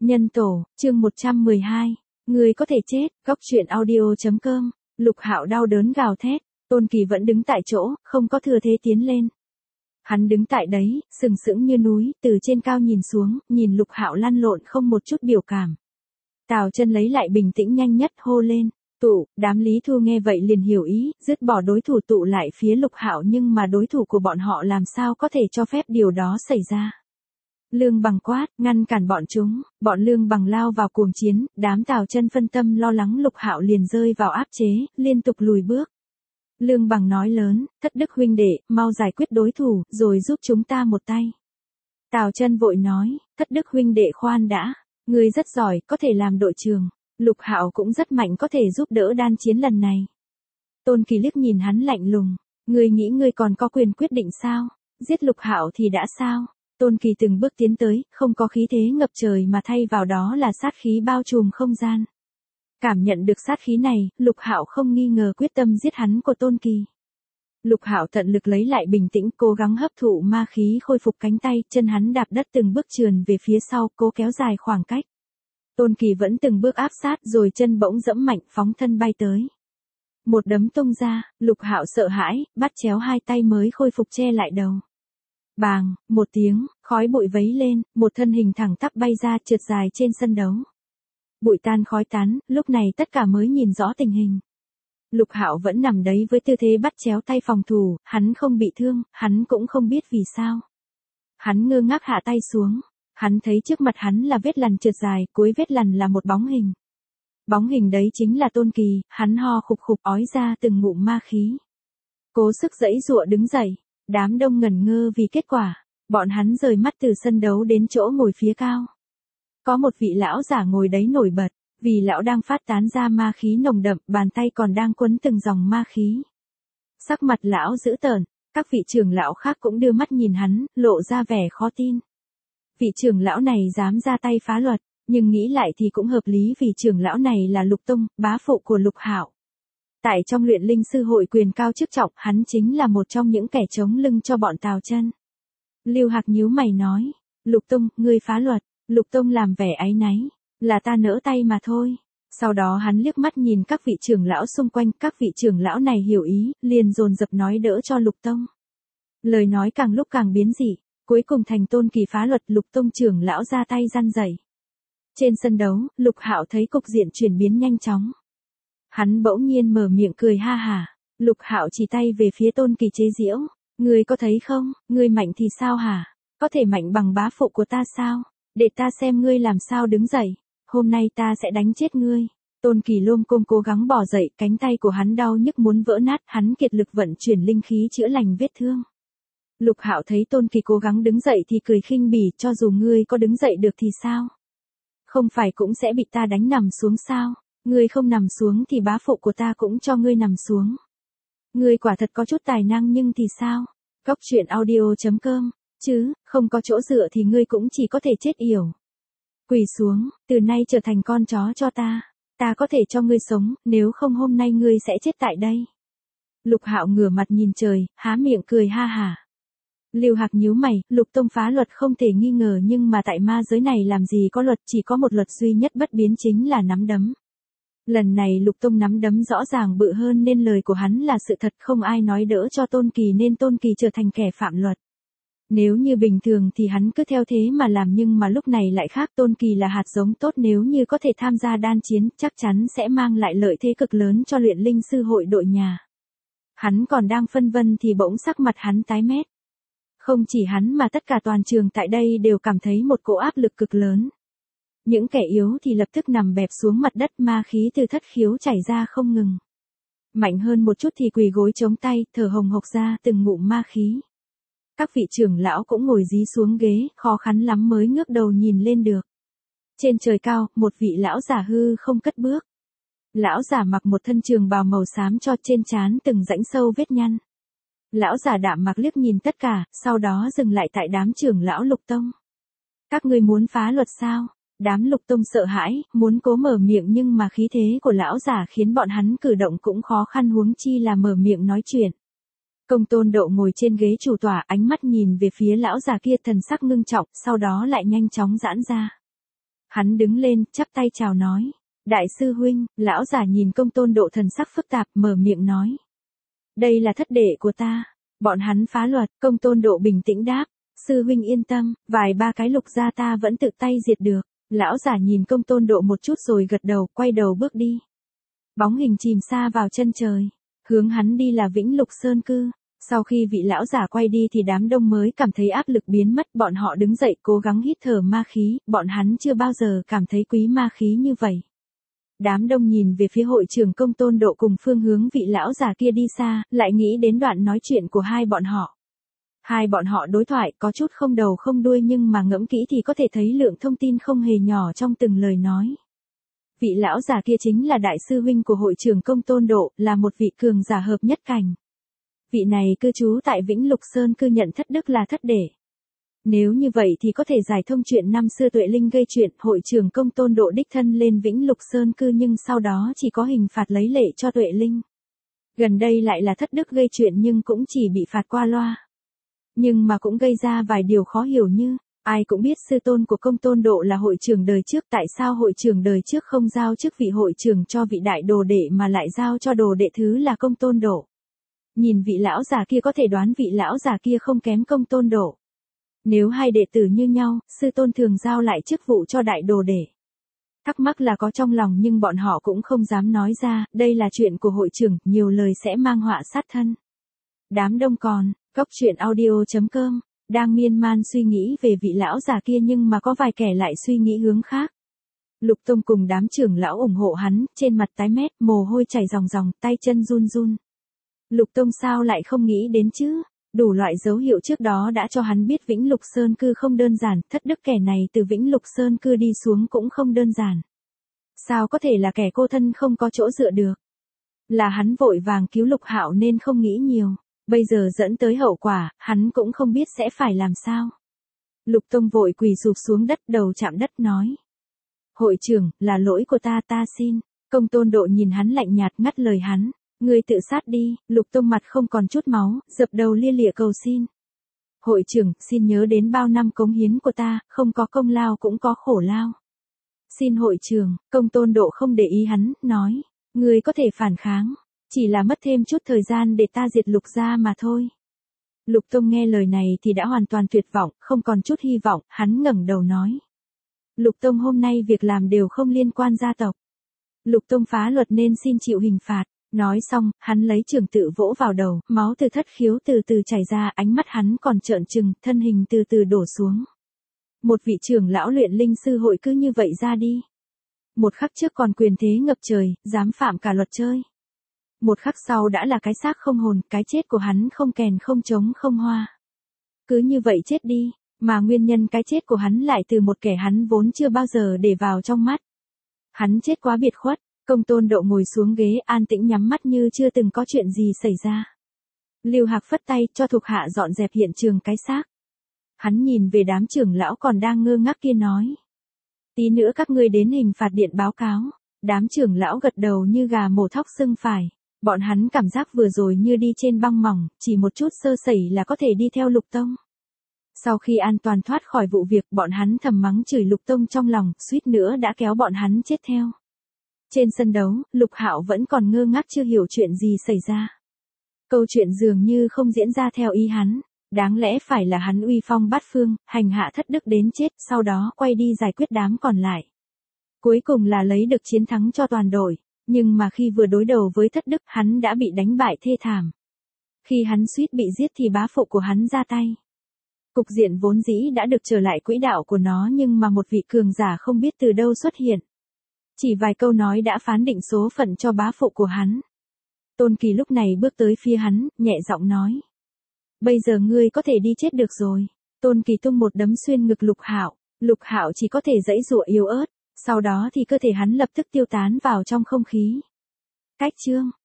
Nhân tổ, chương 112. Người có thể chết, góc truyện audio.com. Lục Hạo đau đớn gào thét, Tôn Kỳ vẫn đứng tại chỗ, không có thừa thế tiến lên. Hắn đứng tại đấy, sừng sững như núi, từ trên cao nhìn xuống, nhìn Lục Hạo lăn lộn không một chút biểu cảm. Tào Chân lấy lại bình tĩnh nhanh nhất hô lên, tụ, đám Lý Thu nghe vậy liền hiểu ý, dứt bỏ đối thủ tụ lại phía Lục Hạo, nhưng mà đối thủ của bọn họ làm sao có thể cho phép điều đó xảy ra. Lương Bằng quát, ngăn cản bọn chúng, bọn Lương Bằng lao vào cuồng chiến, đám Tào Chân phân tâm lo lắng Lục Hạo liền rơi vào áp chế, liên tục lùi bước. Lương Bằng nói lớn, Thất Đức huynh đệ, mau giải quyết đối thủ, rồi giúp chúng ta một tay. Tào Chân vội nói, Thất Đức huynh đệ khoan đã, ngươi rất giỏi, có thể làm đội trưởng. Lục Hạo cũng rất mạnh, có thể giúp đỡ đan chiến lần này. Tôn Kỳ liếc nhìn hắn lạnh lùng, ngươi nghĩ ngươi còn có quyền quyết định sao? Giết Lục Hạo thì đã sao? Tôn Kỳ từng bước tiến tới, không có khí thế ngập trời mà thay vào đó là sát khí bao trùm không gian. Cảm nhận được sát khí này, Lục Hạo không nghi ngờ quyết tâm giết hắn của Tôn Kỳ. Lục Hạo tận lực lấy lại bình tĩnh, cố gắng hấp thụ ma khí khôi phục cánh tay, chân hắn đạp đất từng bước trườn về phía sau, cố kéo dài khoảng cách. Tôn Kỳ vẫn từng bước áp sát, rồi chân bỗng giẫm mạnh, phóng thân bay tới. Một đấm tung ra, Lục Hạo sợ hãi, bắt chéo hai tay mới khôi phục che lại đầu. Bàng, một tiếng, khói bụi vấy lên, một thân hình thẳng tắp bay ra trượt dài trên sân đấu. Bụi tan khói tán, lúc này tất cả mới nhìn rõ tình hình. Lục Hạo vẫn nằm đấy với tư thế bắt chéo tay phòng thủ, hắn không bị thương, hắn cũng không biết vì sao. Hắn ngơ ngác hạ tay xuống, hắn thấy trước mặt hắn là vết lằn trượt dài, cuối vết lằn là một bóng hình. Bóng hình đấy chính là Tôn Kỳ, hắn ho khục khục ói ra từng ngụm ma khí. Cố sức giãy giụa đứng dậy, đám đông ngẩn ngơ vì kết quả, bọn hắn rời mắt từ sân đấu đến chỗ ngồi phía cao. Có một vị lão giả ngồi đấy nổi bật, vì lão đang phát tán ra ma khí nồng đậm, bàn tay còn đang quấn từng dòng ma khí. Sắc mặt lão dữ tợn, các vị trưởng lão khác cũng đưa mắt nhìn hắn, lộ ra vẻ khó tin. Vị trưởng lão này dám ra tay phá luật, nhưng nghĩ lại thì cũng hợp lý vì trưởng lão này là Lục Tông, bá phụ của Lục Hạo. Tại trong luyện linh sư hội quyền cao chức trọng, hắn chính là một trong những kẻ chống lưng cho bọn Tào Chân. Lưu Hạc nhíu mày nói, Lục Tông, ngươi phá luật. Lục Tông làm vẻ áy náy, là ta nỡ tay mà thôi. Sau đó hắn liếc mắt nhìn các vị trưởng lão xung quanh, các vị trưởng lão này hiểu ý, liền dồn dập nói đỡ cho Lục Tông. Lời nói càng lúc càng biến dị, cuối cùng thành Tôn Kỳ phá luật, Lục Tông trưởng lão ra tay răn dạy. Trên sân đấu, Lục Hạo thấy cục diện chuyển biến nhanh chóng. Hắn bỗng nhiên mở miệng cười ha hả. Lục Hạo chỉ tay về phía Tôn Kỳ chế giễu, ngươi có thấy không, ngươi mạnh thì sao hả? Có thể mạnh bằng bá phụ của ta sao? Để ta xem ngươi làm sao đứng dậy, hôm nay ta sẽ đánh chết ngươi. Tôn Kỳ lôm côm cố gắng bò dậy, cánh tay của hắn đau nhức muốn vỡ nát, hắn kiệt lực vận chuyển linh khí chữa lành vết thương. Lục Hạo thấy Tôn Kỳ cố gắng đứng dậy thì cười khinh bỉ, cho dù ngươi có đứng dậy được thì sao? Không phải cũng sẽ bị ta đánh nằm xuống sao? Ngươi không nằm xuống thì bá phụ của ta cũng cho ngươi nằm xuống. Ngươi quả thật có chút tài năng nhưng thì sao? Góc truyện audio.com. Chứ, không có chỗ dựa thì ngươi cũng chỉ có thể chết yểu. Quỳ xuống, từ nay trở thành con chó cho ta. Ta có thể cho ngươi sống, nếu không hôm nay ngươi sẽ chết tại đây. Lục Hạo ngửa mặt nhìn trời, há miệng cười ha hả. Lưu Hạc nhíu mày, Lục Tông phá luật không thể nghi ngờ, nhưng mà tại ma giới này làm gì có luật, chỉ có một luật duy nhất bất biến chính là nắm đấm. Lần này Lục Tông nắm đấm rõ ràng bự hơn nên lời của hắn là sự thật, không ai nói đỡ cho Tôn Kỳ nên Tôn Kỳ trở thành kẻ phạm luật. Nếu như bình thường thì hắn cứ theo thế mà làm, nhưng mà lúc này lại khác, Tôn Kỳ là hạt giống tốt, nếu như có thể tham gia đan chiến, chắc chắn sẽ mang lại lợi thế cực lớn cho luyện linh sư hội đội nhà. Hắn còn đang phân vân thì bỗng sắc mặt hắn tái mét. Không chỉ hắn mà tất cả toàn trường tại đây đều cảm thấy một cỗ áp lực cực lớn. Những kẻ yếu thì lập tức nằm bẹp xuống mặt đất, ma khí từ thất khiếu chảy ra không ngừng. Mạnh hơn một chút thì quỳ gối chống tay, thở hồng hộc ra từng ngụm ma khí. Các vị trưởng lão cũng ngồi dí xuống ghế, khó khăn lắm mới ngước đầu nhìn lên được. Trên trời cao, một vị lão giả hư không cất bước. Lão giả mặc một thân trường bào màu xám cho, trên trán từng rãnh sâu vết nhăn. Lão giả đạm mặc liếc nhìn tất cả, sau đó dừng lại tại đám trưởng lão Lục Tông. Các ngươi muốn phá luật sao? Đám Lục Tông sợ hãi, muốn cố mở miệng nhưng mà khí thế của lão giả khiến bọn hắn cử động cũng khó khăn, huống chi là mở miệng nói chuyện. Công Tôn Độ ngồi trên ghế chủ tọa, ánh mắt nhìn về phía lão già kia, thần sắc ngưng trọng, sau đó lại nhanh chóng giãn ra. Hắn đứng lên, chắp tay chào nói. Đại sư huynh, lão giả nhìn Công Tôn Độ thần sắc phức tạp, mở miệng nói. Đây là thất đệ của ta. Bọn hắn phá luật. Công Tôn Độ bình tĩnh đáp. Sư huynh yên tâm, vài ba cái Lục gia ta vẫn tự tay diệt được. Lão giả nhìn Công Tôn Độ một chút rồi gật đầu, quay đầu bước đi. Bóng hình chìm xa vào chân trời. Hướng hắn đi là Vĩnh Lục Sơn Cư. Sau khi vị lão giả quay đi thì đám đông mới cảm thấy áp lực biến mất. Bọn họ đứng dậy cố gắng hít thở ma khí. Bọn hắn chưa bao giờ cảm thấy quý ma khí như vậy. Đám đông nhìn về phía hội trưởng Công Tôn Độ cùng phương hướng vị lão già kia đi xa, lại nghĩ đến đoạn nói chuyện của hai bọn họ. Hai bọn họ đối thoại có chút không đầu không đuôi nhưng mà ngẫm kỹ thì có thể thấy lượng thông tin không hề nhỏ trong từng lời nói. Vị lão già kia chính là đại sư huynh của hội trưởng Công Tôn Độ, là một vị cường giả hợp nhất cảnh. Vị này cư trú tại Vĩnh Lục Sơn Cư nhận thất đức là thất đệ. Nếu như vậy thì có thể giải thông chuyện năm xưa Tuệ Linh gây chuyện, hội trưởng Công Tôn Độ đích thân lên Vĩnh Lục Sơn Cư nhưng sau đó chỉ có hình phạt lấy lệ cho Tuệ Linh. Gần đây lại là thất đức gây chuyện nhưng cũng chỉ bị phạt qua loa. Nhưng mà cũng gây ra vài điều khó hiểu như, ai cũng biết sư tôn của Công Tôn Độ là hội trưởng đời trước, tại sao hội trưởng đời trước không giao chức vị hội trưởng cho vị đại đồ đệ mà lại giao cho đồ đệ thứ là Công Tôn Độ. Nhìn vị lão già kia có thể đoán vị lão già kia không kém Công Tôn Độ. Nếu hai đệ tử như nhau, sư tôn thường giao lại chức vụ cho đại đồ đệ. Thắc mắc là có trong lòng nhưng bọn họ cũng không dám nói ra, đây là chuyện của hội trưởng, nhiều lời sẽ mang họa sát thân. Đám đông còn, goctruyện.audio.com, đang miên man suy nghĩ về vị lão già kia nhưng mà có vài kẻ lại suy nghĩ hướng khác. Lục Tông cùng đám trưởng lão ủng hộ hắn, trên mặt tái mét, mồ hôi chảy ròng ròng, tay chân run run. Lục Tông sao lại không nghĩ đến chứ? Đủ loại dấu hiệu trước đó đã cho hắn biết Vĩnh Lục Sơn Cư không đơn giản, thất đức kẻ này từ Vĩnh Lục Sơn Cư đi xuống cũng không đơn giản. Sao có thể là kẻ cô thân không có chỗ dựa được? Là hắn vội vàng cứu Lục Hạo nên không nghĩ nhiều, bây giờ dẫn tới hậu quả, hắn cũng không biết sẽ phải làm sao. Lục Tông vội quỳ sụp xuống đất, đầu chạm đất nói. Hội trưởng, là lỗi của ta xin. Công Tôn Độ nhìn hắn lạnh nhạt ngắt lời hắn. Ngươi tự sát đi. Lục Tông mặt không còn chút máu, dập đầu lia lịa cầu xin. Hội trưởng, xin nhớ đến bao năm cống hiến của ta, không có công lao cũng có khổ lao. Xin hội trưởng. Công Tôn Độ không để ý hắn, nói. Ngươi có thể phản kháng, chỉ là mất thêm chút thời gian để ta diệt Lục gia mà thôi. Lục Tông nghe lời này thì đã hoàn toàn tuyệt vọng, không còn chút hy vọng, hắn ngẩng đầu nói. Lục Tông hôm nay việc làm đều không liên quan gia tộc. Lục Tông phá luật nên xin chịu hình phạt. Nói xong, hắn lấy trường tự vỗ vào đầu, máu từ thất khiếu từ từ chảy ra, ánh mắt hắn còn trợn trừng, thân hình từ từ đổ xuống. Một vị trưởng lão luyện linh sư hội cứ như vậy ra đi. Một khắc trước còn quyền thế ngập trời, dám phạm cả luật chơi. Một khắc sau đã là cái xác không hồn, cái chết của hắn không kèn không trống không hoa. Cứ như vậy chết đi, mà nguyên nhân cái chết của hắn lại từ một kẻ hắn vốn chưa bao giờ để vào trong mắt. Hắn chết quá biệt khuất. Công Tôn Độ ngồi xuống ghế an tĩnh nhắm mắt như chưa từng có chuyện gì xảy ra. Lưu Hạc phất tay cho thuộc hạ dọn dẹp hiện trường cái xác. Hắn nhìn về đám trưởng lão còn đang ngơ ngác kia nói. Tí nữa các ngươi đến hình phạt điện báo cáo. Đám trưởng lão gật đầu như gà mổ thóc sưng phải. Bọn hắn cảm giác vừa rồi như đi trên băng mỏng, chỉ một chút sơ sẩy là có thể đi theo Lục Tông. Sau khi an toàn thoát khỏi vụ việc, bọn hắn thầm mắng chửi Lục Tông trong lòng, suýt nữa đã kéo bọn hắn chết theo. Trên sân đấu, Lục Hạo vẫn còn ngơ ngác chưa hiểu chuyện gì xảy ra. Câu chuyện dường như không diễn ra theo ý hắn, đáng lẽ phải là hắn uy phong bát phương, hành hạ thất đức đến chết, sau đó quay đi giải quyết đám còn lại. Cuối cùng là lấy được chiến thắng cho toàn đội, nhưng mà khi vừa đối đầu với thất đức, hắn đã bị đánh bại thê thảm. Khi hắn suýt bị giết thì bá phụ của hắn ra tay. Cục diện vốn dĩ đã được trở lại quỹ đạo của nó nhưng mà một vị cường giả không biết từ đâu xuất hiện. Chỉ vài câu nói đã phán định số phận cho bá phụ của hắn. Tôn Kỳ lúc này bước tới phía hắn, nhẹ giọng nói. Bây giờ ngươi có thể đi chết được rồi. Tôn Kỳ tung một đấm xuyên ngực Lục Hạo. Lục Hạo chỉ có thể giãy giụa yếu ớt, sau đó thì cơ thể hắn lập tức tiêu tán vào trong không khí. Cách chương